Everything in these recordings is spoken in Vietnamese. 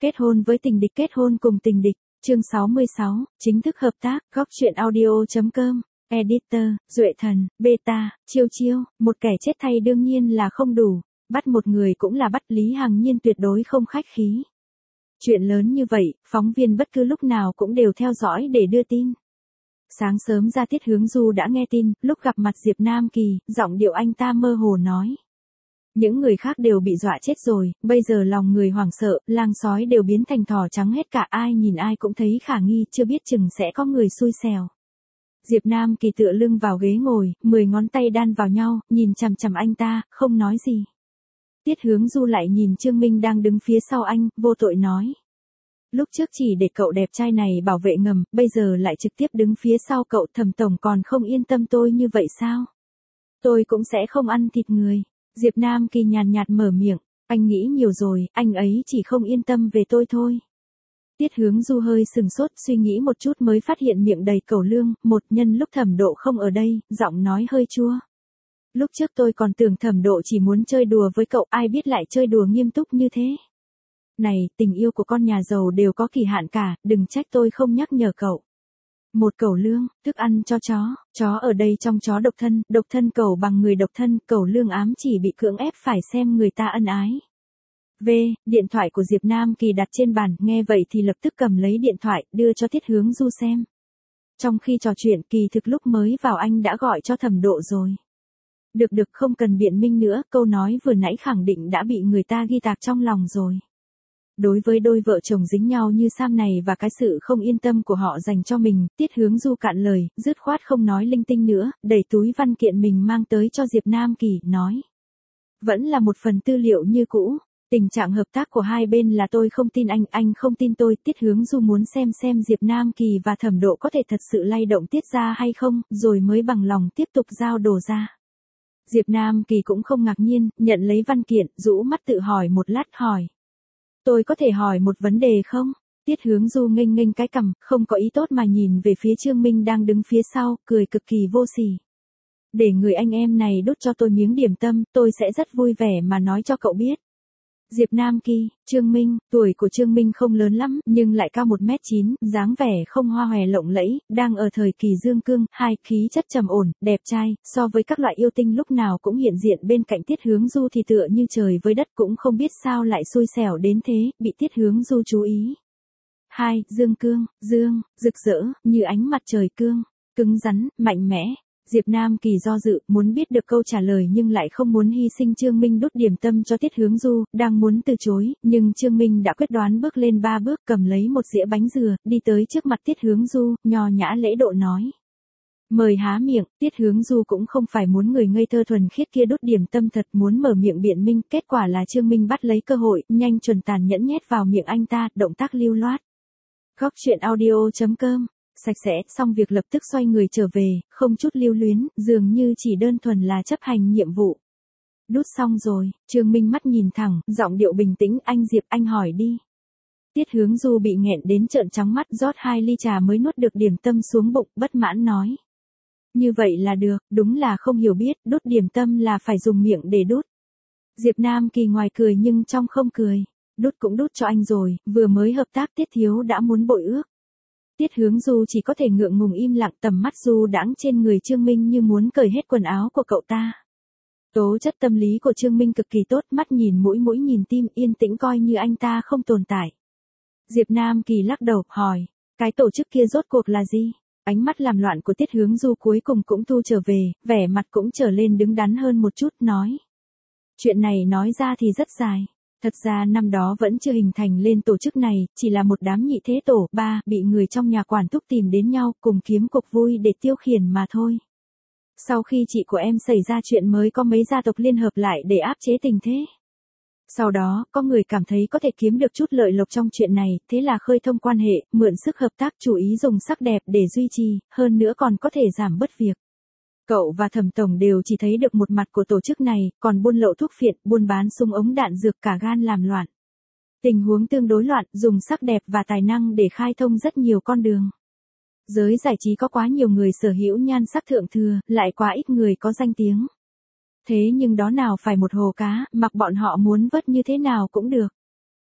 Kết hôn với tình địch, kết hôn cùng tình địch. Chương 66, chính thức hợp tác. Góc truyện audio.com. Editor, Duệ Thần, Beta, Chiêu Chiêu. Một kẻ chết thay đương nhiên là không đủ. Bắt một người cũng là bắt. Lý Hằng Nhiên tuyệt đối không khách khí. Chuyện lớn như vậy, phóng viên bất cứ lúc nào cũng đều theo dõi để đưa tin. Sáng sớm ra Tiết Hướng Du đã nghe tin, lúc gặp mặt Diệp Nam Kỳ, giọng điệu anh ta mơ hồ nói. Những người khác đều bị dọa chết rồi, bây giờ lòng người hoảng sợ, lang sói đều biến thành thỏ trắng hết cả, ai nhìn ai cũng thấy khả nghi, chưa biết chừng sẽ có người xui xẻo. Diệp Nam Kỳ tựa lưng vào ghế ngồi, 10 ngón tay đan vào nhau, nhìn chằm chằm anh ta, không nói gì. Tiết Hướng Du lại nhìn Trương Minh đang đứng phía sau anh, vô tội nói. Lúc trước chỉ để cậu đẹp trai này bảo vệ ngầm, bây giờ lại trực tiếp đứng phía sau cậu, Thẩm tổng còn không yên tâm tôi như vậy sao? Tôi cũng sẽ không ăn thịt người. Diệp Nam Kỳ nhàn nhạt mở miệng, anh nghĩ nhiều rồi, anh ấy chỉ không yên tâm về tôi thôi. Tiết Hướng Du hơi sừng sốt, suy nghĩ một chút mới phát hiện miệng đầy cẩu lương, một nhân lúc Thẩm Độ không ở đây, giọng nói hơi chua. Lúc trước tôi còn tưởng Thẩm Độ chỉ muốn chơi đùa với cậu, ai biết lại chơi đùa nghiêm túc như thế. Này, tình yêu của con nhà giàu đều có kỳ hạn cả, đừng trách tôi không nhắc nhở cậu. Một cẩu lương, thức ăn cho chó ở đây trong chó độc thân cẩu bằng người độc thân, cẩu lương ám chỉ bị cưỡng ép phải xem người ta ân ái. Điện thoại của Diệp Nam Kỳ đặt trên bàn, nghe vậy thì lập tức cầm lấy điện thoại, đưa cho Tiết Hướng Du xem. Trong khi trò chuyện, kỳ thực lúc mới vào anh đã gọi cho Thẩm Độ rồi. Được không cần biện minh nữa, câu nói vừa nãy khẳng định đã bị người ta ghi tạc trong lòng rồi. Đối với đôi vợ chồng dính nhau như Sam này và cái sự không yên tâm của họ dành cho mình, Tiết Hướng Du cạn lời, dứt khoát không nói linh tinh nữa, đẩy túi văn kiện mình mang tới cho Diệp Nam Kỳ, nói. Vẫn là một phần tư liệu như cũ, tình trạng hợp tác của hai bên là tôi không tin anh không tin tôi. Tiết Hướng Du muốn xem Diệp Nam Kỳ và Thẩm Độ có thể thật sự lay động Tiết ra hay không, rồi mới bằng lòng tiếp tục giao đồ ra. Diệp Nam Kỳ cũng không ngạc nhiên, nhận lấy văn kiện, rũ mắt tự hỏi một lát, hỏi. Tôi có thể hỏi một vấn đề không? Tiết Hướng Du nghênh cái cằm, không có ý tốt mà nhìn về phía Trương Minh đang đứng phía sau, cười cực kỳ vô sỉ. Để người anh em này đút cho tôi miếng điểm tâm, tôi sẽ rất vui vẻ mà nói cho cậu biết. Diệp Nam Kỳ, Trương Minh, tuổi của Trương Minh không lớn lắm, nhưng lại cao 1m9, dáng vẻ không hoa hòe lộng lẫy, đang ở thời kỳ dương cương, khí chất trầm ổn, đẹp trai, so với các loại yêu tinh lúc nào cũng hiện diện bên cạnh Tiết Hướng Du thì tựa như trời với đất, cũng không biết sao lại xui xẻo đến thế, bị Tiết Hướng Du chú ý. Dương cương, rực rỡ, như ánh mặt trời cương, cứng rắn, mạnh mẽ. Diệp Nam Kỳ do dự, muốn biết được câu trả lời nhưng lại không muốn hy sinh Trương Minh đút điểm tâm cho Tiết Hướng Du, đang muốn từ chối, nhưng Trương Minh đã quyết đoán bước lên 3 bước, cầm lấy một dĩa bánh dừa, đi tới trước mặt Tiết Hướng Du, nho nhã lễ độ nói. Mời há miệng. Tiết Hướng Du cũng không phải muốn người ngây thơ thuần khiết kia đút điểm tâm thật, muốn mở miệng biện minh, kết quả là Trương Minh bắt lấy cơ hội, nhanh chuẩn tàn nhẫn nhét vào miệng anh ta, động tác lưu loát. Góc truyện audio.com. Sạch sẽ, xong việc lập tức xoay người trở về, không chút lưu luyến, dường như chỉ đơn thuần là chấp hành nhiệm vụ. Đút xong rồi, Trương Minh mắt nhìn thẳng, giọng điệu bình tĩnh, anh Diệp, anh hỏi đi. Tiết Hướng Du bị nghẹn đến trợn trắng mắt, rót 2 ly trà mới nuốt được điểm tâm xuống bụng, bất mãn nói. Như vậy là được, đúng là không hiểu biết, đút điểm tâm là phải dùng miệng để đút. Diệp Nam Kỳ ngoài cười nhưng trong không cười. Đút cũng đút cho anh rồi, vừa mới hợp tác Tiết thiếu đã muốn bội ước. Tiết Hướng Du chỉ có thể ngượng ngùng im lặng, tầm mắt du đãng trên người Trương Minh như muốn cởi hết quần áo của cậu ta. Tố chất tâm lý của Trương Minh cực kỳ tốt, mắt nhìn mũi nhìn tim, yên tĩnh coi như anh ta không tồn tại. Diệp Nam Kỳ lắc đầu, hỏi, cái tổ chức kia rốt cuộc là gì? Ánh mắt làm loạn của Tiết Hướng Du cuối cùng cũng thu trở về, vẻ mặt cũng trở lên đứng đắn hơn một chút, nói. Chuyện này nói ra thì rất dài. Thật ra năm đó vẫn chưa hình thành lên tổ chức này, chỉ là một đám nhị thế tổ, bị người trong nhà quản thúc tìm đến nhau, cùng kiếm cuộc vui để tiêu khiển mà thôi. Sau khi chị của em xảy ra chuyện mới có mấy gia tộc liên hợp lại để áp chế tình thế. Sau đó, có người cảm thấy có thể kiếm được chút lợi lộc trong chuyện này, thế là khơi thông quan hệ, mượn sức hợp tác, chủ ý dùng sắc đẹp để duy trì, hơn nữa còn có thể giảm bớt việc. Cậu và Thẩm tổng đều chỉ thấy được một mặt của tổ chức này, còn buôn lậu thuốc phiện, buôn bán súng ống đạn dược, cả gan làm loạn. Tình huống tương đối loạn, dùng sắc đẹp và tài năng để khai thông rất nhiều con đường. Giới giải trí có quá nhiều người sở hữu nhan sắc thượng thừa, lại quá ít người có danh tiếng. Thế nhưng đó nào phải một hồ cá, mặc bọn họ muốn vớt như thế nào cũng được.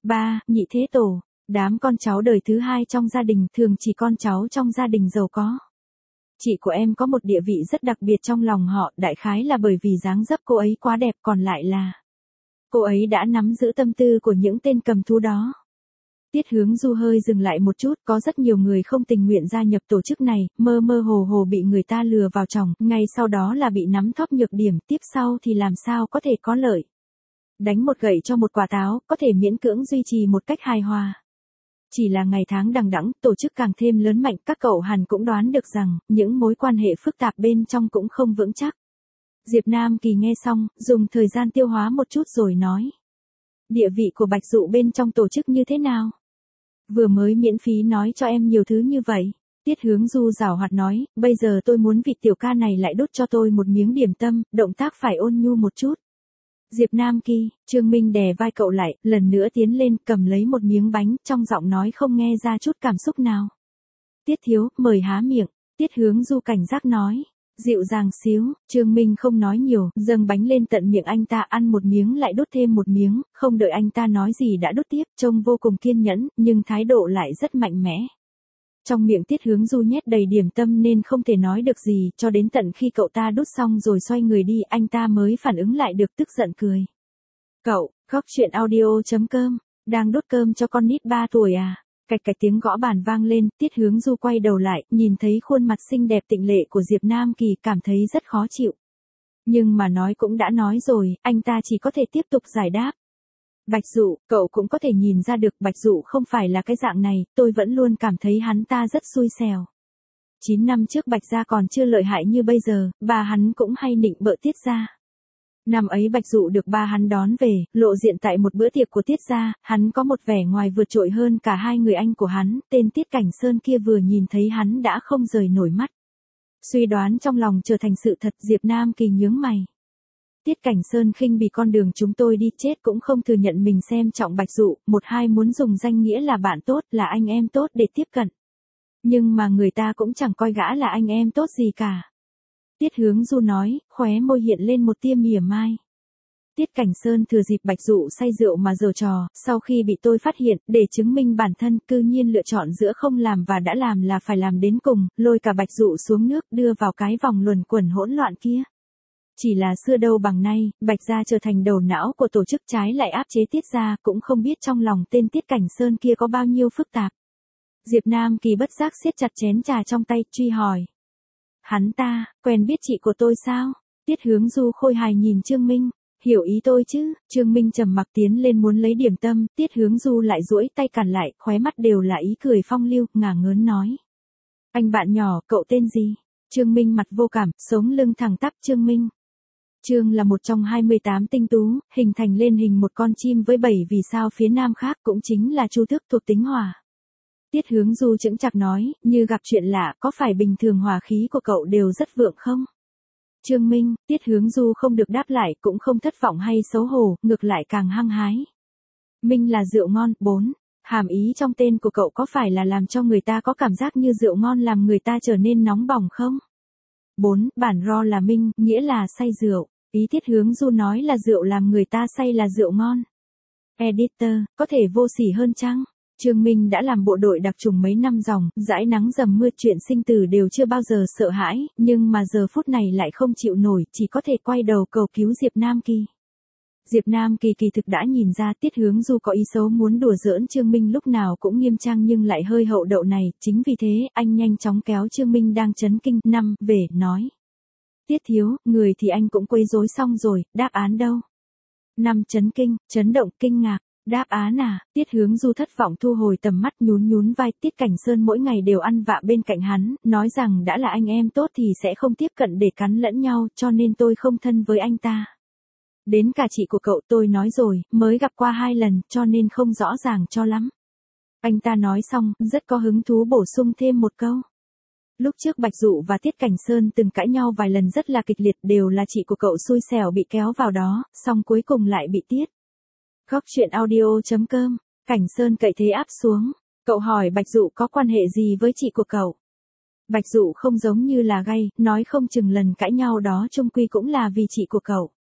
Ba, nhị thế tổ. Đám con cháu đời thứ hai trong gia đình thường chỉ con cháu trong gia đình giàu có. Chị của em có một địa vị rất đặc biệt trong lòng họ, đại khái là bởi vì dáng dấp cô ấy quá đẹp, còn lại là cô ấy đã nắm giữ tâm tư của những tên cầm thú đó. Tiết Hướng Du hơi dừng lại một chút, có rất nhiều người không tình nguyện gia nhập tổ chức này, mơ mơ hồ hồ bị người ta lừa vào chồng, ngay sau đó là bị nắm thóp nhược điểm, tiếp sau thì làm sao có thể có lợi. Đánh một gậy cho một quả táo, có thể miễn cưỡng duy trì một cách hài hòa. Chỉ là ngày tháng đằng đẵng, tổ chức càng thêm lớn mạnh, các cậu hẳn cũng đoán được rằng, những mối quan hệ phức tạp bên trong cũng không vững chắc. Diệp Nam Kỳ nghe xong, dùng thời gian tiêu hóa một chút rồi nói. Địa vị của Bạch Dụ bên trong tổ chức như thế nào? Vừa mới miễn phí nói cho em nhiều thứ như vậy. Tiết Hướng Du giảo hoạt nói, bây giờ tôi muốn vị tiểu ca này lại đút cho tôi một miếng điểm tâm, động tác phải ôn nhu một chút. Diệp Nam Kỳ, Trương Minh đè vai cậu lại, lần nữa tiến lên, cầm lấy một miếng bánh, trong giọng nói không nghe ra chút cảm xúc nào. Tiết thiếu, mời há miệng. Tiết Hướng Du cảnh giác nói. Dịu dàng xíu, Trương Minh không nói nhiều, dâng bánh lên tận miệng anh ta, ăn một miếng lại đút thêm một miếng, không đợi anh ta nói gì đã đút tiếp, trông vô cùng kiên nhẫn, nhưng thái độ lại rất mạnh mẽ. Trong miệng Tiết Hướng Du nhét đầy điểm tâm nên không thể nói được gì, cho đến tận khi cậu ta đút xong rồi xoay người đi, anh ta mới phản ứng lại được, tức giận cười. Cậu, Góc Chuyện Audio.com, đang đút cơm cho con nít 3 tuổi à? Cạch cạch tiếng gõ bàn vang lên, Tiết Hướng Du quay đầu lại, nhìn thấy khuôn mặt xinh đẹp tịnh lệ của Diệp Nam Kỳ, cảm thấy rất khó chịu. Nhưng mà nói cũng đã nói rồi, anh ta chỉ có thể tiếp tục giải đáp. Bạch Dụ, cậu cũng có thể nhìn ra được Bạch Dụ không phải là cái dạng này, tôi vẫn luôn cảm thấy hắn ta rất xui xẻo. 9 năm trước Bạch gia còn chưa lợi hại như bây giờ, bà hắn cũng hay nịnh bợ Tiết gia. Năm ấy Bạch Dụ được ba hắn đón về, lộ diện tại một bữa tiệc của Tiết gia, hắn có một vẻ ngoài vượt trội hơn cả hai người anh của hắn, tên Tiết Cảnh Sơn kia vừa nhìn thấy hắn đã không rời nổi mắt. Suy đoán trong lòng trở thành sự thật, Diệp Nam Kỳ nhướng mày. Tiết Cảnh Sơn khinh bỉ con đường chúng tôi đi, chết cũng không thừa nhận mình xem trọng Bạch Dụ, một hai muốn dùng danh nghĩa là bạn tốt, là anh em tốt để tiếp cận. Nhưng mà người ta cũng chẳng coi gã là anh em tốt gì cả. Tiết Hướng Du nói, khóe môi hiện lên một tia mỉa mai. Tiết Cảnh Sơn thừa dịp Bạch Dụ say rượu mà giở trò, sau khi bị tôi phát hiện, để chứng minh bản thân, cư nhiên lựa chọn giữa không làm và đã làm là phải làm đến cùng, lôi cả Bạch Dụ xuống nước, đưa vào cái vòng luẩn quẩn hỗn loạn kia. Chỉ là xưa đâu bằng nay, Bạch gia trở thành đầu não của tổ chức, trái lại áp chế Tiết gia, cũng không biết trong lòng tên Tiết Cảnh Sơn kia có bao nhiêu phức tạp. Diệp Nam Kỳ bất giác siết chặt chén trà trong tay, truy hỏi. Hắn ta, quen biết chị của tôi sao? Tiết Hướng Du khôi hài nhìn Trương Minh, hiểu ý tôi chứ? Trương Minh trầm mặc tiến lên muốn lấy điểm tâm, Tiết Hướng Du lại duỗi tay cản lại, khóe mắt đều là ý cười phong lưu, ngả ngớn nói. Anh bạn nhỏ, cậu tên gì? Trương Minh mặt vô cảm, sống lưng thẳng tắp. Trương Minh. Trương là một trong 28 tinh tú, hình thành lên hình một con chim với 7 vì sao phía nam khác, cũng chính là chu tước thuộc tính hỏa. Tiết Hướng Du chững chạc nói, như gặp chuyện lạ, có phải bình thường hỏa khí của cậu đều rất vượng không? Trương Minh, Tiết Hướng Du không được đáp lại, cũng không thất vọng hay xấu hổ, ngược lại càng hăng hái. Minh là rượu ngon. 4. Hàm ý trong tên của cậu có phải là làm cho người ta có cảm giác như rượu ngon làm người ta trở nên nóng bỏng không? 4. Bản ro là Minh, nghĩa là say rượu. Ý Tiết Hướng Du nói là rượu làm người ta say là rượu ngon. Editor, có thể vô sỉ hơn chăng? Trương Minh đã làm bộ đội đặc trùng mấy năm ròng, dãi nắng dầm mưa, chuyện sinh tử đều chưa bao giờ sợ hãi, nhưng mà giờ phút này lại không chịu nổi, chỉ có thể quay đầu cầu cứu Diệp Nam Kỳ. Diệp Nam Kỳ kỳ thực đã nhìn ra Tiết Hướng Du có ý xấu, muốn đùa giỡn Trương Minh lúc nào cũng nghiêm trang nhưng lại hơi hậu đậu này, chính vì thế, anh nhanh chóng kéo Trương Minh đang chấn kinh, về, nói. Tiết thiếu, người thì anh cũng quấy rối xong rồi, đáp án đâu? Chấn kinh, chấn động, kinh ngạc. Đáp án à? Tiết Hướng Du thất vọng thu hồi tầm mắt, nhún vai. Tiết Cảnh Sơn mỗi ngày đều ăn vạ bên cạnh hắn, nói rằng đã là anh em tốt thì sẽ không tiếp cận để cắn lẫn nhau, cho nên tôi không thân với anh ta. Đến cả chị của cậu tôi nói rồi, mới gặp qua 2 lần, cho nên không rõ ràng cho lắm. Anh ta nói xong, rất có hứng thú bổ sung thêm một câu. Lúc trước Bạch Dụ và Tiết Cảnh Sơn từng cãi nhau vài lần rất là kịch liệt, đều là chị của cậu xui xẻo bị kéo vào đó, xong cuối cùng lại bị Tiết. Góc Chuyện Audio.com, Cảnh Sơn cậy thế áp xuống. Cậu hỏi Bạch Dụ có quan hệ gì với chị của cậu? Bạch Dụ không giống như là gay, nói không chừng lần cãi nhau đó chung quy cũng là vì chị của cậu.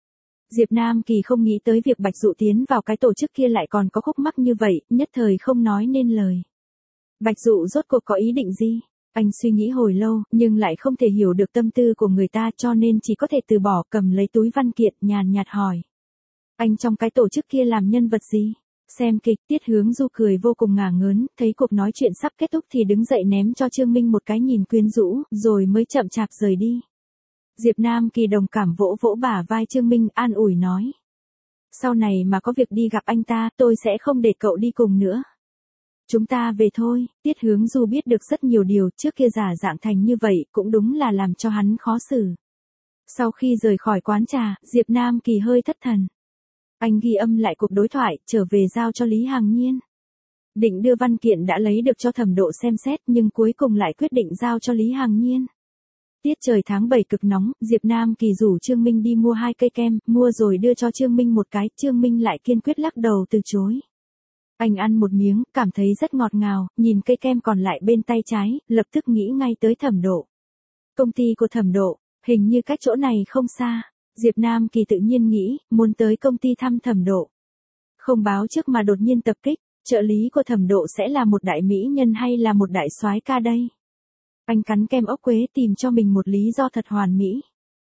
Diệp Nam Kỳ không nghĩ tới việc Bạch Dụ tiến vào cái tổ chức kia lại còn có khúc mắc như vậy, nhất thời không nói nên lời. Bạch Dụ rốt cuộc có ý định gì? Anh suy nghĩ hồi lâu, nhưng lại không thể hiểu được tâm tư của người ta cho nên chỉ có thể từ bỏ, cầm lấy túi văn kiện, nhàn nhạt hỏi. Anh trong cái tổ chức kia làm nhân vật gì? Xem kịch, Tiết Hướng Du cười vô cùng ngả ngớn, thấy cuộc nói chuyện sắp kết thúc thì đứng dậy ném cho Trương Minh một cái nhìn quyến rũ, rồi mới chậm chạp rời đi. Diệp Nam Kỳ đồng cảm vỗ vỗ bả vai Trương Minh, an ủi nói. Sau này mà có việc đi gặp anh ta, tôi sẽ không để cậu đi cùng nữa. Chúng ta về thôi. Tiết Hướng Du biết được rất nhiều điều, trước kia giả dạng thành như vậy cũng đúng là làm cho hắn khó xử. Sau khi rời khỏi quán trà, Diệp Nam Kỳ hơi thất thần. Anh ghi âm lại cuộc đối thoại, trở về giao cho Lý Hằng Nhiên. Định đưa văn kiện đã lấy được cho Thẩm Độ xem xét, nhưng cuối cùng lại quyết định giao cho Lý Hằng Nhiên. Tiết trời tháng 7 cực nóng, Diệp Nam Kỳ rủ Trương Minh đi mua 2 cây kem, mua rồi đưa cho Trương Minh một cái, Trương Minh lại kiên quyết lắc đầu từ chối. Anh ăn một miếng, cảm thấy rất ngọt ngào, nhìn cây kem còn lại bên tay trái, lập tức nghĩ ngay tới Thẩm Độ. Công ty của Thẩm Độ, hình như cách chỗ này không xa. Diệp Nam Kỳ tự nhiên nghĩ, muốn tới công ty thăm Thẩm Độ. Không báo trước mà đột nhiên tập kích, trợ lý của Thẩm Độ sẽ là một đại mỹ nhân hay là một đại soái ca đây? Anh cắn kem ốc quế tìm cho mình một lý do thật hoàn mỹ.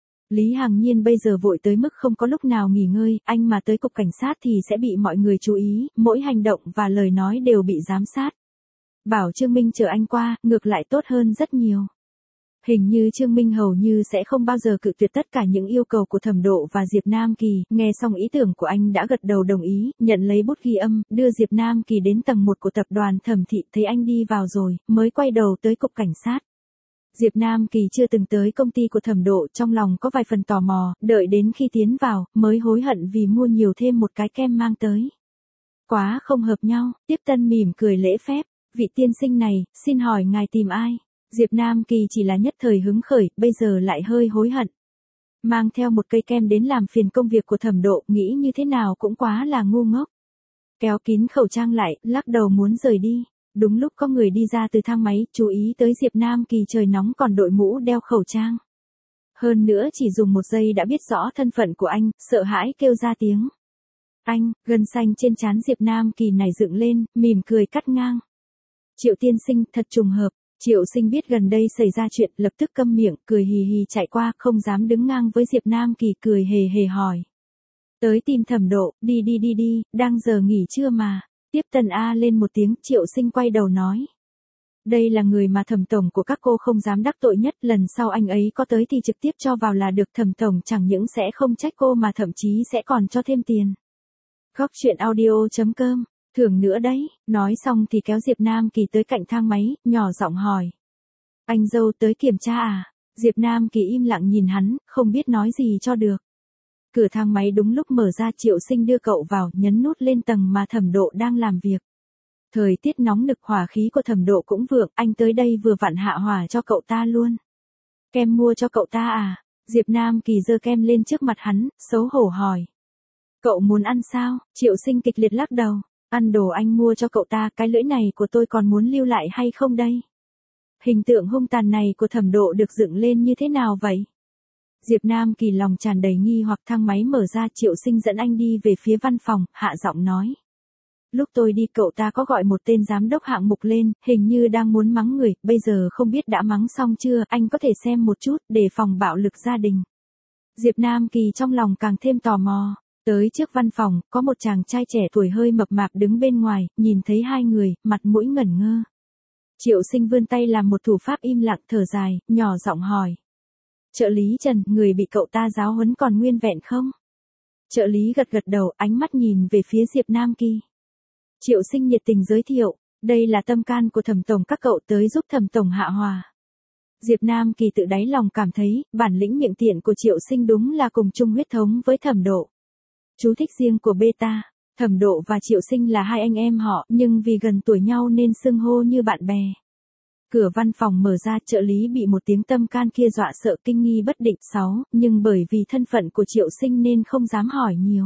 Lý Hằng Nhiên bây giờ vội tới mức không có lúc nào nghỉ ngơi, anh mà tới cục cảnh sát thì sẽ bị mọi người chú ý, mỗi hành động và lời nói đều bị giám sát. Bảo Trương Minh chờ anh qua, ngược lại tốt hơn rất nhiều. Hình như Trương Minh hầu như sẽ không bao giờ cự tuyệt tất cả những yêu cầu của Thẩm Độ và Diệp Nam Kỳ, nghe xong ý tưởng của anh đã gật đầu đồng ý, nhận lấy bút ghi âm, đưa Diệp Nam Kỳ đến tầng 1 của tập đoàn Thẩm Thị, thấy anh đi vào rồi, mới quay đầu tới cục cảnh sát. Diệp Nam Kỳ chưa từng tới công ty của Thẩm Độ, trong lòng có vài phần tò mò, đợi đến khi tiến vào, mới hối hận vì mua nhiều thêm một cái kem mang tới. Quá không hợp nhau, Tiếp Tân mỉm cười lễ phép, vị tiên sinh này, xin hỏi ngài tìm ai? Diệp Nam Kỳ chỉ là nhất thời hứng khởi, bây giờ lại hơi hối hận. Mang theo một cây kem đến làm phiền công việc của Thẩm Độ, nghĩ như thế nào cũng quá là ngu ngốc. Kéo kín khẩu trang lại, lắc đầu muốn rời đi. Đúng lúc có người đi ra từ thang máy, chú ý tới Diệp Nam Kỳ trời nóng còn đội mũ đeo khẩu trang. Hơn nữa chỉ dùng một giây đã biết rõ thân phận của anh, sợ hãi kêu ra tiếng. Anh, gân xanh trên trán Diệp Nam Kỳ này dựng lên, mỉm cười cắt ngang. Triệu tiên sinh, thật trùng hợp. Triệu Sinh biết gần đây xảy ra chuyện, lập tức câm miệng, cười hì hì chạy qua, không dám đứng ngang với Diệp Nam Kỳ, cười hề hề hỏi. Tới tìm Thẩm Độ, đi, đang giờ nghỉ trưa mà. Tiếp Tân A lên một tiếng, Triệu Sinh quay đầu nói. Đây là người mà Thẩm tổng của các cô không dám đắc tội nhất, lần sau anh ấy có tới thì trực tiếp cho vào là được, Thẩm tổng chẳng những sẽ không trách cô mà thậm chí sẽ còn cho thêm tiền. Góc truyện audio.com Thưởng nữa đấy, nói xong thì kéo Diệp Nam Kỳ tới cạnh thang máy, nhỏ giọng hỏi. Anh dâu tới kiểm tra à? Diệp Nam Kỳ im lặng nhìn hắn, không biết nói gì cho được. Cửa thang máy đúng lúc mở ra, Triệu Sinh đưa cậu vào, nhấn nút lên tầng mà Thẩm Độ đang làm việc. Thời tiết nóng nực, hỏa khí của Thẩm Độ cũng vượng, anh tới đây vừa vặn hạ hỏa cho cậu ta luôn. Kem mua cho cậu ta à? Diệp Nam Kỳ giơ kem lên trước mặt hắn, xấu hổ hỏi. Cậu muốn ăn sao? Triệu Sinh kịch liệt lắc đầu. Ăn đồ anh mua cho cậu ta, cái lưỡi này của tôi còn muốn lưu lại hay không đây? Hình tượng hung tàn này của Thẩm Độ được dựng lên như thế nào vậy? Diệp Nam Kỳ lòng tràn đầy nghi hoặc, thang máy mở ra, Triệu Sinh dẫn anh đi về phía văn phòng, hạ giọng nói. Lúc tôi đi cậu ta có gọi một tên giám đốc hạng mục lên, hình như đang muốn mắng người, bây giờ không biết đã mắng xong chưa, anh có thể xem một chút, để phòng bạo lực gia đình. Diệp Nam Kỳ trong lòng càng thêm tò mò. Tới trước văn phòng, có một chàng trai trẻ tuổi hơi mập mạp đứng bên ngoài, nhìn thấy hai người, mặt mũi ngẩn ngơ. Triệu Sinh vươn tay làm một thủ pháp im lặng, thở dài, nhỏ giọng hỏi. Trợ lý Trần, người bị cậu ta giáo huấn còn nguyên vẹn không? Trợ lý gật gật đầu, ánh mắt nhìn về phía Diệp Nam Kỳ. Triệu Sinh nhiệt tình giới thiệu, đây là tâm can của Thẩm tổng, các cậu tới giúp Thẩm tổng hạ hòa. Diệp Nam Kỳ tự đáy lòng cảm thấy, bản lĩnh miệng tiện của Triệu Sinh đúng là cùng chung huyết thống với Thẩm Độ. Chú thích riêng của beta, Thẩm Độ và Triệu Sinh là hai anh em họ, nhưng vì gần tuổi nhau nên xưng hô như bạn bè. Cửa văn phòng mở ra, trợ lý bị một tiếng tâm can kia dọa sợ kinh nghi bất định. 6, nhưng bởi vì thân phận của Triệu Sinh nên không dám hỏi nhiều.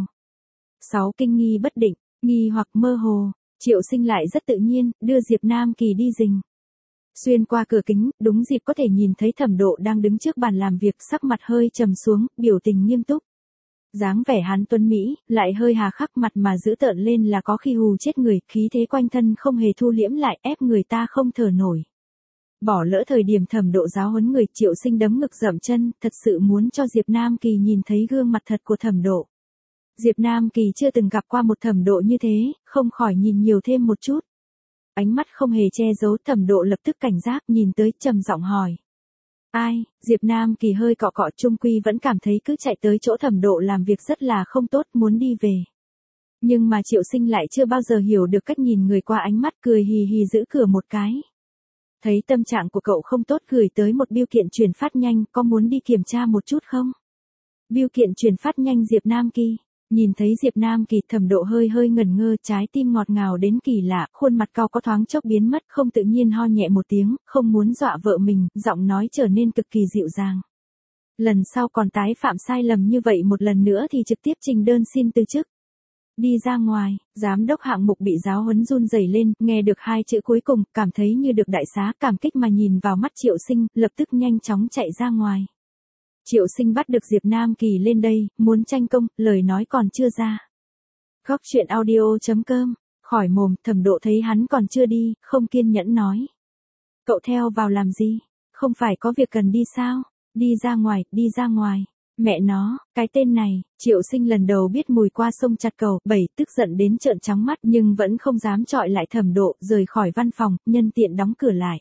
6 kinh nghi bất định, nghi hoặc mơ hồ, Triệu Sinh lại rất tự nhiên, đưa Diệp Nam Kỳ đi rình. Xuyên qua cửa kính, đúng dịp có thể nhìn thấy Thẩm Độ đang đứng trước bàn làm việc, sắc mặt hơi trầm xuống, biểu tình nghiêm túc. Dáng vẻ hắn tuấn Mỹ, lại hơi hà khắc mặt mà giữ tợn lên là có khi hù chết người, khí thế quanh thân không hề thu liễm lại ép người ta không thở nổi. Bỏ lỡ thời điểm Thẩm Độ giáo huấn người, Triệu Sinh đấm ngực dậm chân, thật sự muốn cho Diệp Nam Kỳ nhìn thấy gương mặt thật của Thẩm Độ. Diệp Nam Kỳ chưa từng gặp qua một Thẩm Độ như thế, không khỏi nhìn nhiều thêm một chút. Ánh mắt không hề che giấu, Thẩm Độ lập tức cảnh giác nhìn tới trầm giọng hỏi. Ai? Diệp Nam Kỳ hơi cọ cọ, chung quy vẫn cảm thấy cứ chạy tới chỗ Thẩm Độ làm việc rất là không tốt, muốn đi về. Nhưng mà Triệu Sinh lại chưa bao giờ hiểu được cách nhìn người qua ánh mắt, cười hì hì giữ cửa một cái. Thấy tâm trạng của cậu không tốt, gửi tới một bưu kiện chuyển phát nhanh, có muốn đi kiểm tra một chút không? Bưu kiện chuyển phát nhanh Diệp Nam Kỳ. Nhìn thấy Diệp Nam Kỳ, Thẩm Độ hơi hơi ngẩn ngơ, trái tim ngọt ngào đến kỳ lạ, khuôn mặt cau có thoáng chốc biến mất, không tự nhiên ho nhẹ một tiếng, không muốn dọa vợ mình, giọng nói trở nên cực kỳ dịu dàng. Lần sau còn tái phạm sai lầm như vậy một lần nữa thì trực tiếp trình đơn xin từ chức. Đi ra ngoài, giám đốc hạng mục bị giáo huấn run rẩy lên, nghe được hai chữ cuối cùng, cảm thấy như được đại xá, cảm kích mà nhìn vào mắt Triệu Sinh, lập tức nhanh chóng chạy ra ngoài. Triệu Sinh bắt được Diệp Nam Kỳ lên đây, muốn tranh công, lời nói còn chưa ra. Góc truyện audio.com, khỏi mồm, Thẩm Độ thấy hắn còn chưa đi, không kiên nhẫn nói. Cậu theo vào làm gì? Không phải có việc cần đi sao? Đi ra ngoài. Mẹ nó, cái tên này, Triệu Sinh lần đầu biết mùi qua sông chặt cầu, tức giận đến trợn trắng mắt nhưng vẫn không dám chọi lại Thẩm Độ, rời khỏi văn phòng, nhân tiện đóng cửa lại.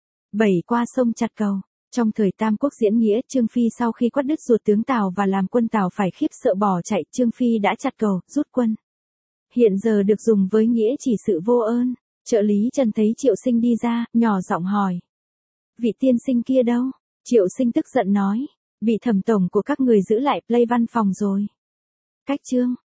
Qua sông chặt cầu. Trong thời Tam Quốc diễn nghĩa, Trương Phi sau khi quát đứt ruột tướng Tào và làm quân Tào phải khiếp sợ bỏ chạy, Trương Phi đã chặt cầu, rút quân. Hiện giờ được dùng với nghĩa chỉ sự vô ơn. Trợ lý Trần thấy Triệu Sinh đi ra, nhỏ giọng hỏi. Vị tiên sinh kia đâu? Triệu Sinh tức giận nói. Bị Thẩm tổng của các người giữ lại, play văn phòng rồi. Cách chương.